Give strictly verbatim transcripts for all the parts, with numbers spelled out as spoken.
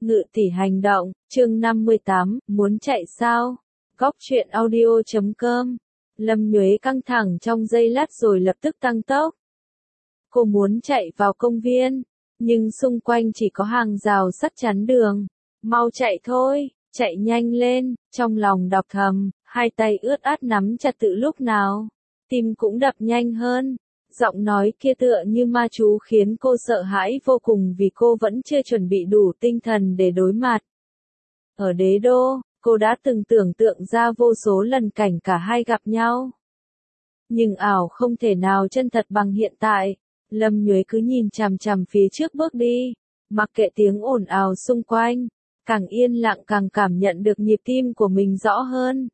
Ngự tỷ hành động, chương năm mươi tám, muốn chạy sao? Góc truyện audio chấm com. Lâm Nhuế căng thẳng trong giây lát rồi lập tức tăng tốc. Cô muốn chạy vào công viên, nhưng xung quanh chỉ có hàng rào sắt chắn đường. Mau chạy thôi, chạy nhanh lên, trong lòng đọc thầm, hai tay ướt át nắm chặt từ lúc nào. Tim cũng đập nhanh hơn. Giọng nói kia tựa như ma chú khiến cô sợ hãi vô cùng vì cô vẫn chưa chuẩn bị đủ tinh thần để đối mặt. Ở đế đô, cô đã từng tưởng tượng ra vô số lần cảnh cả hai gặp nhau. Nhưng ảo không thể nào chân thật bằng hiện tại. Lâm Nhuế cứ nhìn chằm chằm phía trước bước đi, mặc kệ tiếng ồn ào xung quanh, càng yên lặng càng cảm nhận được nhịp tim của mình rõ hơn.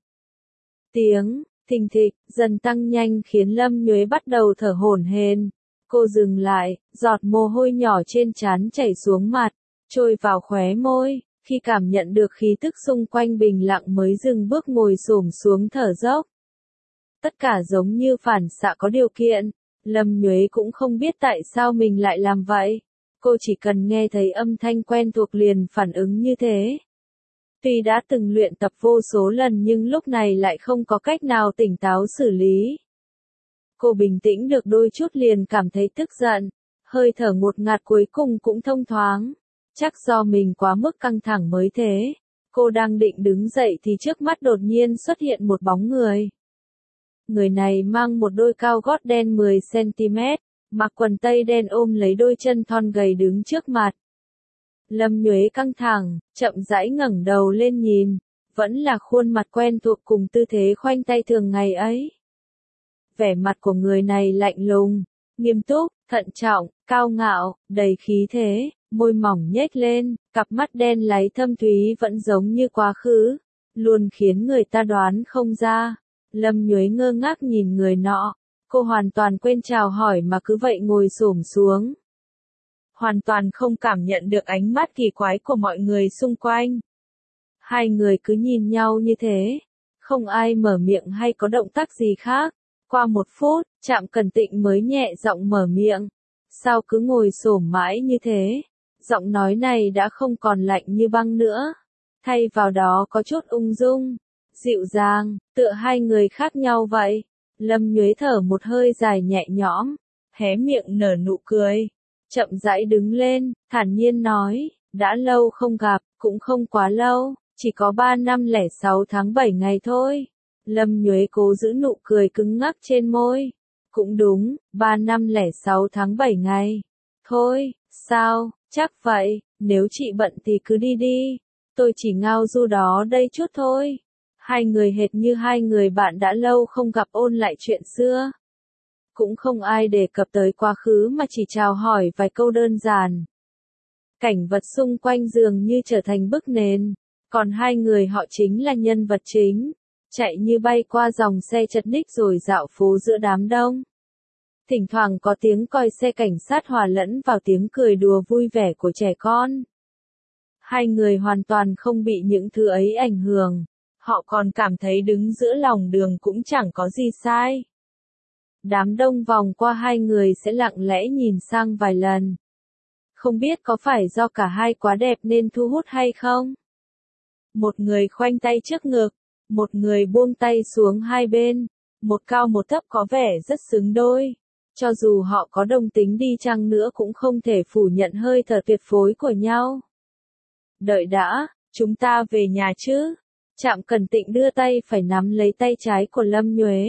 Tiếng thình thịch dần tăng nhanh khiến Lâm Nhuế bắt đầu thở hổn hển. Cô dừng lại, giọt mồ hôi nhỏ trên trán chảy xuống mặt, trôi vào khóe môi. Khi cảm nhận được khí tức xung quanh bình lặng mới dừng bước ngồi xổm xuống thở dốc. Tất cả giống như phản xạ có điều kiện. Lâm Nhuế cũng không biết tại sao mình lại làm vậy. Cô chỉ cần nghe thấy âm thanh quen thuộc liền phản ứng như thế. Tuy đã từng luyện tập vô số lần nhưng lúc này lại không có cách nào tỉnh táo xử lý. Cô bình tĩnh được đôi chút liền cảm thấy tức giận. Hơi thở ngột ngạt cuối cùng cũng thông thoáng. Chắc do mình quá mức căng thẳng mới thế. Cô đang định đứng dậy thì trước mắt đột nhiên xuất hiện một bóng người. Người này mang một đôi cao gót đen mười xăng ti mét, mặc quần tây đen ôm lấy đôi chân thon gầy đứng trước mặt. Lâm Nhuế căng thẳng, chậm rãi ngẩng đầu lên nhìn, vẫn là khuôn mặt quen thuộc cùng tư thế khoanh tay thường ngày ấy. Vẻ mặt của người này lạnh lùng, nghiêm túc, thận trọng, cao ngạo, đầy khí thế, môi mỏng nhếch lên, cặp mắt đen láy thâm thúy vẫn giống như quá khứ, luôn khiến người ta đoán không ra. Lâm Nhuế ngơ ngác nhìn người nọ, cô hoàn toàn quên chào hỏi mà cứ vậy ngồi xổm xuống. Hoàn toàn không cảm nhận được ánh mắt kỳ quái của mọi người xung quanh. Hai người cứ nhìn nhau như thế, không ai mở miệng hay có động tác gì khác. Qua một phút, Trạm Cẩn Tịnh mới nhẹ giọng mở miệng. Sao cứ ngồi xổm mãi như thế? Giọng nói này đã không còn lạnh như băng nữa. Thay vào đó có chút ung dung, dịu dàng, tựa hai người khác nhau vậy. Lâm Nhuế thở một hơi dài nhẹ nhõm, hé miệng nở nụ cười. Chậm rãi đứng lên, thản nhiên nói, đã lâu không gặp, cũng không quá lâu, chỉ có ba năm lẻ sáu tháng bảy ngày thôi. Lâm Nhuế cố giữ nụ cười cứng ngắc trên môi. Cũng đúng, ba năm lẻ sáu tháng bảy ngày. Thôi, sao, chắc vậy, nếu chị bận thì cứ đi đi. Tôi chỉ ngao du đó đây chút thôi. Hai người hệt như hai người bạn đã lâu không gặp ôn lại chuyện xưa. Cũng không ai đề cập tới quá khứ mà chỉ chào hỏi vài câu đơn giản. Cảnh vật xung quanh dường như trở thành bức nền, còn hai người họ chính là nhân vật chính, chạy như bay qua dòng xe chật ních rồi dạo phố giữa đám đông. Thỉnh thoảng có tiếng còi xe cảnh sát hòa lẫn vào tiếng cười đùa vui vẻ của trẻ con. Hai người hoàn toàn không bị những thứ ấy ảnh hưởng, họ còn cảm thấy đứng giữa lòng đường cũng chẳng có gì sai. Đám đông vòng qua hai người sẽ lặng lẽ nhìn sang vài lần. Không biết có phải do cả hai quá đẹp nên thu hút hay không? Một người khoanh tay trước ngực, một người buông tay xuống hai bên, một cao một thấp có vẻ rất xứng đôi. Cho dù họ có đồng tính đi chăng nữa cũng không thể phủ nhận hơi thở tuyệt phối của nhau. Đợi đã, chúng ta về nhà chứ? Trạm Cẩn Tịnh đưa tay phải nắm lấy tay trái của Lâm Nhuế.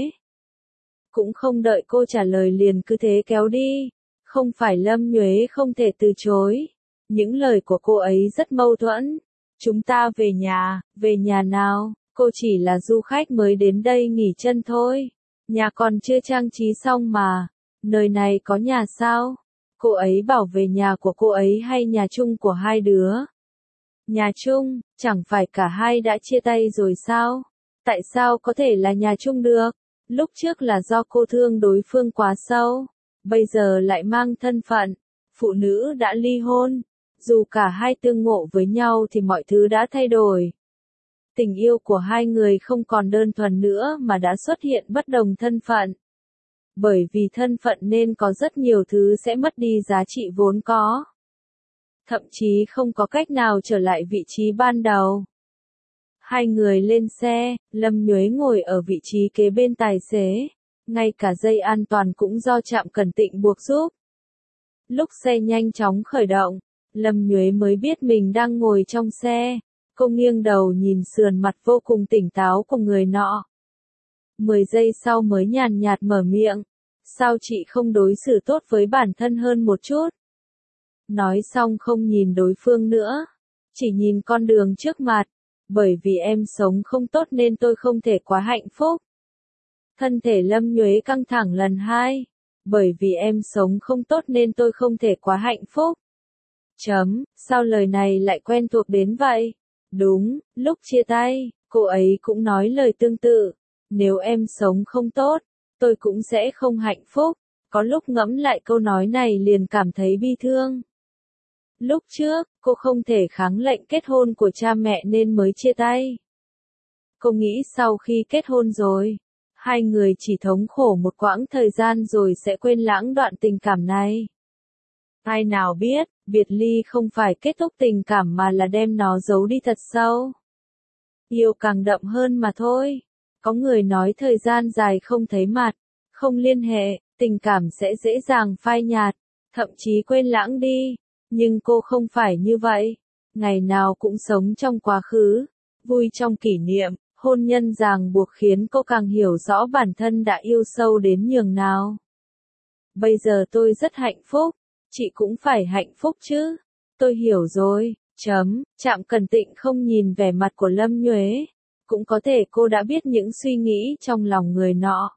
Cũng không đợi cô trả lời liền cứ thế kéo đi. Không phải Lâm Nhuế không thể từ chối. Những lời của cô ấy rất mâu thuẫn. Chúng ta về nhà, về nhà nào? Cô chỉ là du khách mới đến đây nghỉ chân thôi. Nhà còn chưa trang trí xong mà. Nơi này có nhà sao? Cô ấy bảo về nhà của cô ấy hay nhà chung của hai đứa? Nhà chung, chẳng phải cả hai đã chia tay rồi sao? Tại sao có thể là nhà chung được? Lúc trước là do cô thương đối phương quá sâu, bây giờ lại mang thân phận, phụ nữ đã ly hôn. Dù cả hai tương ngộ với nhau thì mọi thứ đã thay đổi. Tình yêu của hai người không còn đơn thuần nữa mà đã xuất hiện bất đồng thân phận. Bởi vì thân phận nên có rất nhiều thứ sẽ mất đi giá trị vốn có. thậm chí không có cách nào trở lại vị trí ban đầu. Hai người lên xe, Lâm Nhuế ngồi ở vị trí kế bên tài xế, ngay cả dây an toàn cũng do Trạm Cẩn Tịnh buộc giúp. Lúc xe nhanh chóng khởi động, Lâm Nhuế mới biết mình đang ngồi trong xe, cô nghiêng đầu nhìn sườn mặt vô cùng tỉnh táo của người nọ. Mười giây sau mới nhàn nhạt mở miệng, sao chị không đối xử tốt với bản thân hơn một chút? Nói xong không nhìn đối phương nữa, chỉ nhìn con đường trước mặt, bởi vì em sống không tốt nên tôi không thể quá hạnh phúc. Thân thể Lâm Nhuế căng thẳng lần hai, bởi vì em sống không tốt nên tôi không thể quá hạnh phúc. Chấm, sao lời này lại quen thuộc đến vậy? Đúng, lúc chia tay, cô ấy cũng nói lời tương tự, nếu em sống không tốt, tôi cũng sẽ không hạnh phúc. Có lúc ngẫm lại câu nói này liền cảm thấy bi thương. Lúc trước, cô không thể kháng lệnh kết hôn của cha mẹ nên mới chia tay. Cô nghĩ sau khi kết hôn rồi, hai người chỉ thống khổ một quãng thời gian rồi sẽ quên lãng đoạn tình cảm này. Ai nào biết, biệt ly không phải kết thúc tình cảm mà là đem nó giấu đi thật sâu. Yêu càng đậm hơn mà thôi. Có người nói thời gian dài không thấy mặt, không liên hệ, tình cảm sẽ dễ dàng phai nhạt, thậm chí quên lãng đi. Nhưng cô không phải như vậy. Ngày nào cũng sống trong quá khứ, vui trong kỷ niệm, hôn nhân ràng buộc khiến cô càng hiểu rõ bản thân đã yêu sâu đến nhường nào. Bây giờ tôi rất hạnh phúc, chị cũng phải hạnh phúc chứ. Tôi hiểu rồi, chấm, Trạm Cẩn Tịnh không nhìn vẻ mặt của Lâm Nhuế. Cũng có thể cô đã biết những suy nghĩ trong lòng người nọ.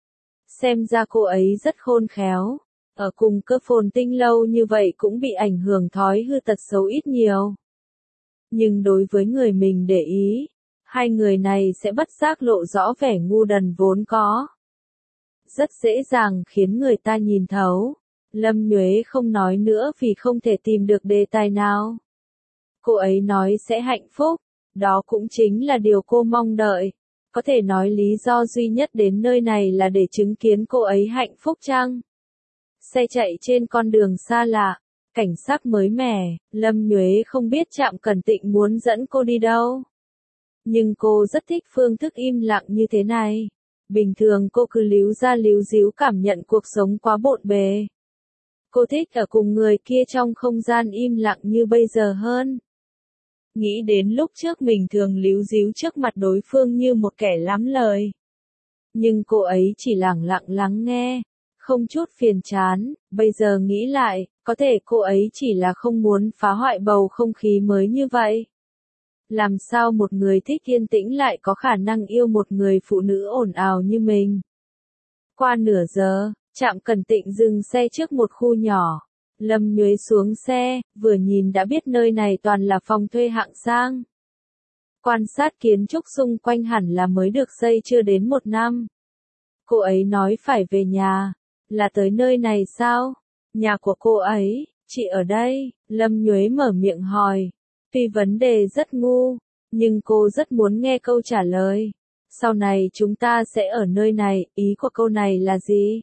Xem ra cô ấy rất khôn khéo. Ở cùng cơ phồn tinh lâu như vậy cũng bị ảnh hưởng thói hư tật xấu ít nhiều. Nhưng đối với người mình để ý, hai người này sẽ bất giác lộ rõ vẻ ngu đần vốn có. Rất dễ dàng khiến người ta nhìn thấu. Lâm Nhuế không nói nữa vì không thể tìm được đề tài nào. Cô ấy nói sẽ hạnh phúc, đó cũng chính là điều cô mong đợi. Có thể nói lý do duy nhất đến nơi này là để chứng kiến cô ấy hạnh phúc chăng? Xe chạy trên con đường xa lạ, cảnh sắc mới mẻ, Lâm Nhuế không biết Trạm Cẩn Tịnh muốn dẫn cô đi đâu. Nhưng cô rất thích phương thức im lặng như thế này. Bình thường cô cứ líu ra líu díu cảm nhận cuộc sống quá bộn bề. Cô thích ở cùng người kia trong không gian im lặng như bây giờ hơn. Nghĩ đến lúc trước mình thường líu díu trước mặt đối phương như một kẻ lắm lời. Nhưng cô ấy chỉ lẳng lặng lắng nghe, không chút phiền chán. Bây giờ nghĩ lại, có thể cô ấy chỉ là không muốn phá hoại bầu không khí mới như vậy. Làm sao một người thích yên tĩnh lại có khả năng yêu một người phụ nữ ồn ào như mình? Qua nửa giờ, Trạm Cẩn Tịnh dừng xe trước một khu nhỏ. Lâm Nhuế xuống xe, vừa nhìn đã biết nơi này toàn là phòng thuê hạng sang. Quan sát kiến trúc xung quanh hẳn là mới được xây chưa đến một năm. Cô ấy nói phải về nhà, là tới nơi này sao? Nhà của cô ấy, chị ở đây, Lâm Nhuế mở miệng hỏi. Tuy vấn đề rất ngu, nhưng cô rất muốn nghe câu trả lời. Sau này chúng ta sẽ ở nơi này, ý của câu này là gì?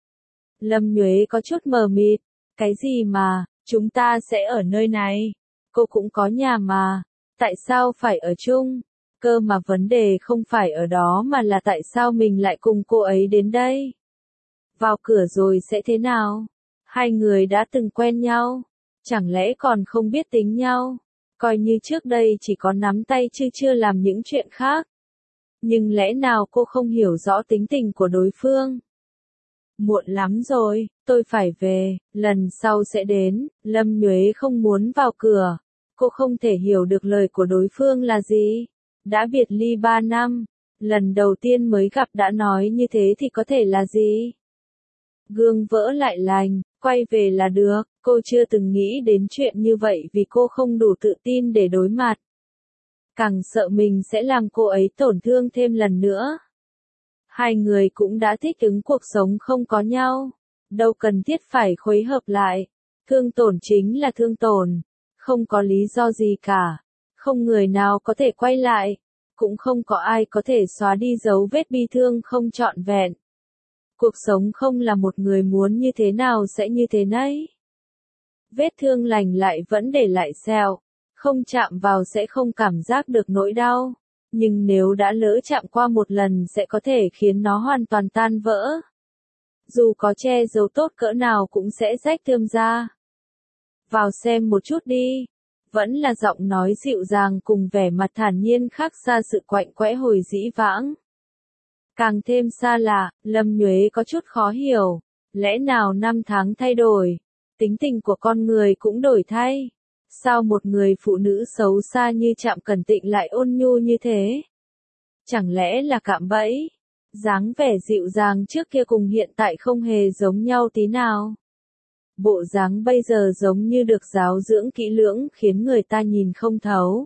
Lâm Nhuế có chút mờ mịt. Cái gì mà, chúng ta sẽ ở nơi này? Cô cũng có nhà mà, tại sao phải ở chung? Cơ mà vấn đề không phải ở đó mà là tại sao mình lại cùng cô ấy đến đây? Vào cửa rồi sẽ thế nào? Hai người đã từng quen nhau, chẳng lẽ còn không biết tính nhau? Coi như trước đây chỉ có nắm tay chứ chưa làm những chuyện khác. Nhưng lẽ nào cô không hiểu rõ tính tình của đối phương? Muộn lắm rồi, tôi phải về, lần sau sẽ đến. Lâm Nhuế không muốn vào cửa. Cô không thể hiểu được lời của đối phương là gì. Đã biệt ly ba năm, lần đầu tiên mới gặp đã nói như thế thì có thể là gì? Gương vỡ lại lành, quay về là được. Cô chưa từng nghĩ đến chuyện như vậy vì cô không đủ tự tin để đối mặt. Càng sợ mình sẽ làm cô ấy tổn thương thêm lần nữa. Hai người cũng đã thích ứng cuộc sống không có nhau. Đâu cần thiết phải khuấy hợp lại. Thương tổn chính là thương tổn. Không có lý do gì cả. Không người nào có thể quay lại. Cũng không có ai có thể xóa đi dấu vết bi thương không trọn vẹn. Cuộc sống không là một người muốn như thế nào sẽ như thế nấy. Vết thương lành lại vẫn để lại sẹo. Không chạm vào sẽ không cảm giác được nỗi đau. Nhưng nếu đã lỡ chạm qua một lần sẽ có thể khiến nó hoàn toàn tan vỡ. Dù có che giấu tốt cỡ nào cũng sẽ rách tươm ra. Vào xem một chút đi. Vẫn là giọng nói dịu dàng cùng vẻ mặt thản nhiên khác xa sự quạnh quẽ hồi dĩ vãng. Càng thêm xa lạ, Lâm Nhuế có chút khó hiểu. Lẽ nào năm tháng thay đổi, tính tình của con người cũng đổi thay? Sao một người phụ nữ xấu xa như Trạm Cẩn Tịnh lại ôn nhu như thế? Chẳng lẽ là cạm bẫy? Dáng vẻ dịu dàng trước kia cùng hiện tại không hề giống nhau tí nào. Bộ dáng bây giờ giống như được giáo dưỡng kỹ lưỡng khiến người ta nhìn không thấu.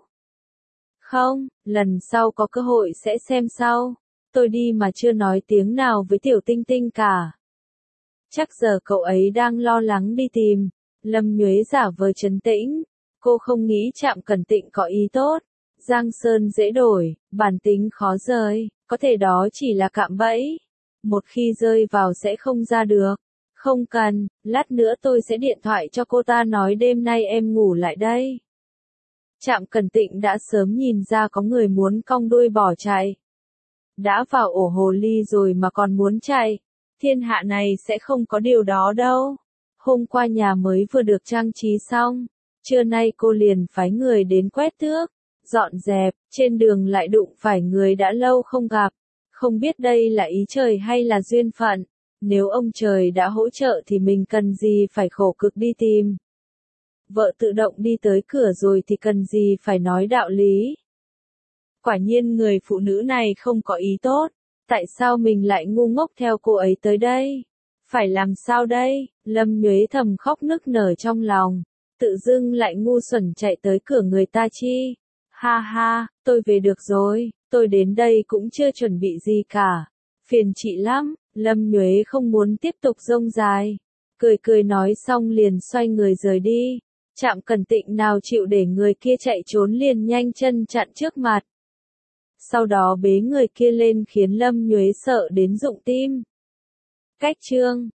Không, lần sau có cơ hội sẽ xem sau. Tôi đi mà chưa nói tiếng nào với Tiểu Tinh Tinh cả. Chắc giờ cậu ấy đang lo lắng đi tìm. Lâm Nhuế giả vờ trấn tĩnh. Cô không nghĩ Trạm Cẩn Tịnh có ý tốt. Giang sơn dễ đổi, bản tính khó rời. Có thể đó chỉ là cạm bẫy. Một khi rơi vào sẽ không ra được. Không cần, lát nữa tôi sẽ điện thoại cho cô ta nói đêm nay em ngủ lại đây. Trạm Cẩn Tịnh đã sớm nhìn ra có người muốn cong đuôi bỏ chạy. Đã vào ổ hồ ly rồi mà còn muốn chạy. Thiên hạ này sẽ không có điều đó đâu. Hôm qua nhà mới vừa được trang trí xong. Trưa nay cô liền phái người đến quét tước, dọn dẹp, trên đường lại đụng phải người đã lâu không gặp. Không biết đây là ý trời hay là duyên phận. Nếu ông trời đã hỗ trợ thì mình cần gì phải khổ cực đi tìm. Vợ tự động đi tới cửa rồi thì cần gì phải nói đạo lý. Quả nhiên người phụ nữ này không có ý tốt. Tại sao mình lại ngu ngốc theo cô ấy tới đây? Phải làm sao đây? Lâm Nhuế thầm khóc nức nở trong lòng. Tự dưng lại ngu xuẩn chạy tới cửa người ta chi. Ha ha, tôi về được rồi. Tôi đến đây cũng chưa chuẩn bị gì cả. Phiền chị lắm. Lâm Nhuế không muốn tiếp tục rông dài. Cười cười nói xong liền xoay người rời đi. Trạm Cẩn Tịnh nào chịu để người kia chạy trốn liền nhanh chân chặn trước mặt. Sau đó bế người kia lên khiến Lâm Nhuế sợ đến rụng tim. Cách chương